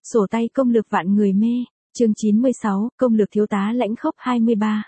Sổ tay công lược vạn người mê, chương 96, công lược thiếu tá lãnh khốc 23.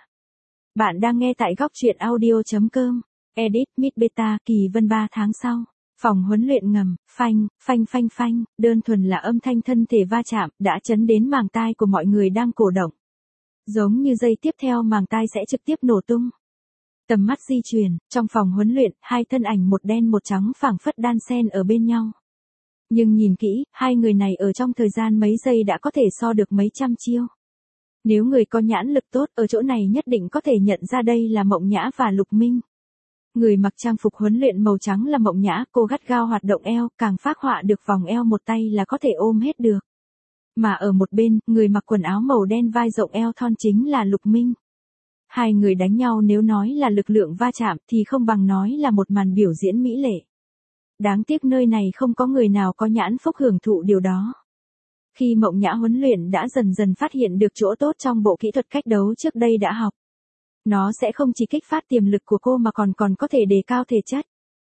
Bạn đang nghe tại góc truyện audio.com, edit mid beta, Kỳ Vân 3 tháng sau. Phòng huấn luyện ngầm, phanh, phanh phanh phanh, đơn thuần là âm thanh thân thể va chạm, đã chấn đến màng tai của mọi người đang cổ động. Giống như giây tiếp theo màng tai sẽ trực tiếp nổ tung. Tầm mắt di chuyển, trong phòng huấn luyện, hai thân ảnh một đen một trắng phảng phất đan xen ở bên nhau. Nhưng nhìn kỹ, hai người này ở trong thời gian mấy giây đã có thể so được mấy trăm chiêu. Nếu người có nhãn lực tốt, ở chỗ này nhất định có thể nhận ra đây là Mộng Nhã và Lục Minh. Người mặc trang phục huấn luyện màu trắng là Mộng Nhã, cô gắt gao hoạt động eo, càng phác họa được vòng eo một tay là có thể ôm hết được. Mà ở một bên, người mặc quần áo màu đen vai rộng eo thon chính là Lục Minh. Hai người đánh nhau nếu nói là lực lượng va chạm thì không bằng nói là một màn biểu diễn mỹ lệ. Đáng tiếc nơi này không có người nào có nhãn phúc hưởng thụ điều đó. Khi Mộng Nhã huấn luyện đã dần dần phát hiện được chỗ tốt trong bộ kỹ thuật cách đấu trước đây đã học. Nó sẽ không chỉ kích phát tiềm lực của cô mà còn có thể đề cao thể chất.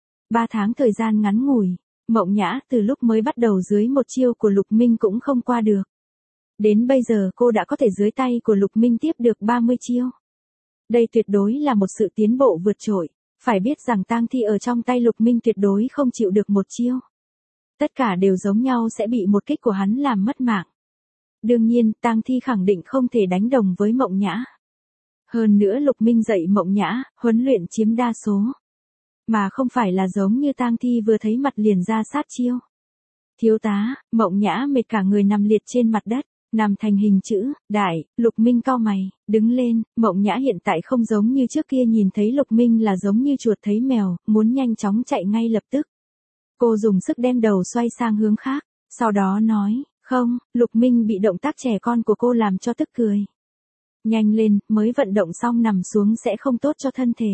3 tháng thời gian ngắn ngủi, Mộng Nhã từ lúc mới bắt đầu dưới một chiêu của Lục Minh cũng không qua được. Đến bây giờ cô đã có thể dưới tay của Lục Minh tiếp được 30 chiêu. Đây tuyệt đối là một sự tiến bộ vượt trội. Phải biết rằng tang thi ở trong tay Lục Minh tuyệt đối không chịu được một chiêu. Tất cả đều giống nhau sẽ bị một kích của hắn làm mất mạng. Đương nhiên, tang thi khẳng định không thể đánh đồng với Mộng Nhã. Hơn nữa Lục Minh dạy Mộng Nhã, huấn luyện chiếm đa số. Mà không phải là giống như tang thi vừa thấy mặt liền ra sát chiêu. Thiếu tá, Mộng Nhã mệt cả người nằm liệt trên mặt đất. Nằm thành hình chữ, đại, Lục Minh cau mày, đứng lên, Mộng Nhã hiện tại không giống như trước kia nhìn thấy Lục Minh là giống như chuột thấy mèo, muốn nhanh chóng chạy ngay lập tức. Cô dùng sức đem đầu xoay sang hướng khác, sau đó nói, không, Lục Minh bị động tác trẻ con của cô làm cho tức cười. Nhanh lên, mới vận động xong nằm xuống sẽ không tốt cho thân thể.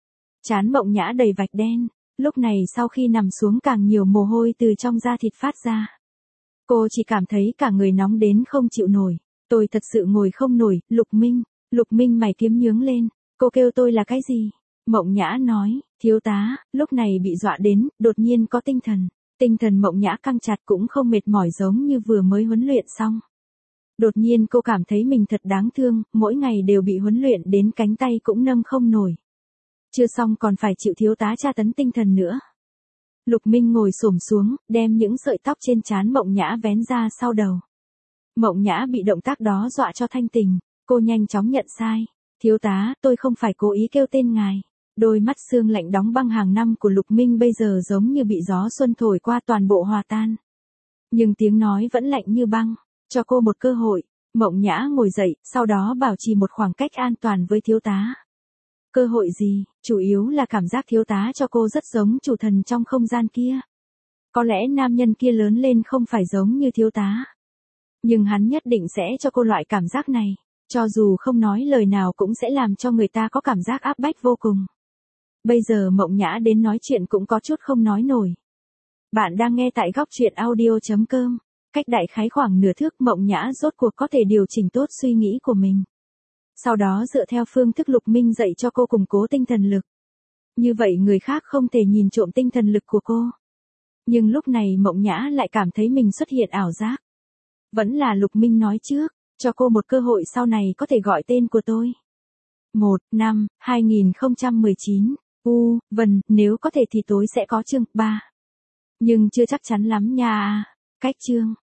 Trán Mộng Nhã đầy vạch đen, lúc này sau khi nằm xuống càng nhiều mồ hôi từ trong da thịt phát ra. Cô chỉ cảm thấy cả người nóng đến không chịu nổi. Tôi thật sự ngồi không nổi, Lục Minh mày kiếm nhướng lên. Cô kêu tôi là cái gì? Mộng Nhã nói, thiếu tá, lúc này bị dọa đến, đột nhiên có tinh thần. Tinh thần Mộng Nhã căng chặt cũng không mệt mỏi giống như vừa mới huấn luyện xong. Đột nhiên cô cảm thấy mình thật đáng thương, mỗi ngày đều bị huấn luyện đến cánh tay cũng nâng không nổi. Chưa xong còn phải chịu thiếu tá tra tấn tinh thần nữa. Lục Minh ngồi xổm xuống, đem những sợi tóc trên trán Mộng Nhã vén ra sau đầu. Mộng Nhã bị động tác đó dọa cho thanh tình, cô nhanh chóng nhận sai. Thiếu tá, tôi không phải cố ý kêu tên ngài. Đôi mắt xương lạnh đóng băng hàng năm của Lục Minh bây giờ giống như bị gió xuân thổi qua toàn bộ hòa tan. Nhưng tiếng nói vẫn lạnh như băng, cho cô một cơ hội. Mộng Nhã ngồi dậy, sau đó bảo trì một khoảng cách an toàn với thiếu tá. Cơ hội gì, chủ yếu là cảm giác thiếu tá cho cô rất giống chủ thần trong không gian kia. Có lẽ nam nhân kia lớn lên không phải giống như thiếu tá. Nhưng hắn nhất định sẽ cho cô loại cảm giác này, cho dù không nói lời nào cũng sẽ làm cho người ta có cảm giác áp bách vô cùng. Bây giờ Mộng Nhã đến nói chuyện cũng có chút không nói nổi. Bạn đang nghe tại góc truyện audio.com, cách đại khái khoảng nửa thước Mộng Nhã rốt cuộc có thể điều chỉnh tốt suy nghĩ của mình. Sau đó dựa theo phương thức Lục Minh dạy cho cô củng cố tinh thần lực. Như vậy người khác không thể nhìn trộm tinh thần lực của cô. Nhưng lúc này Mộng Nhã lại cảm thấy mình xuất hiện ảo giác. Vẫn là Lục Minh nói trước, cho cô một cơ hội sau này có thể gọi tên của tôi. 1/5/2019, Vân, nếu có thể thì tối sẽ có chương 3. Nhưng chưa chắc chắn lắm nha. Cách chương,